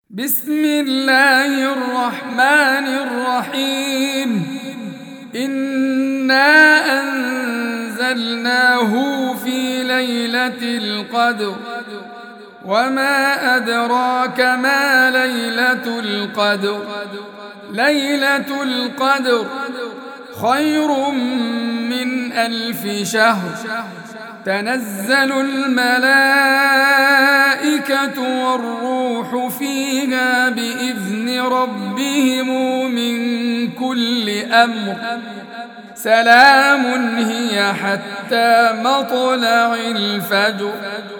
بسم الله الرحمن الرحيم. إنا أنزلناه في ليلة القدر وما أدراك ما ليلة القدر. ليلة القدر خير من 1000 شهر. تنزل الملائكة والروح فيها بإذن ربهم من كل أمر. سلام هي حتى مطلع الفجر.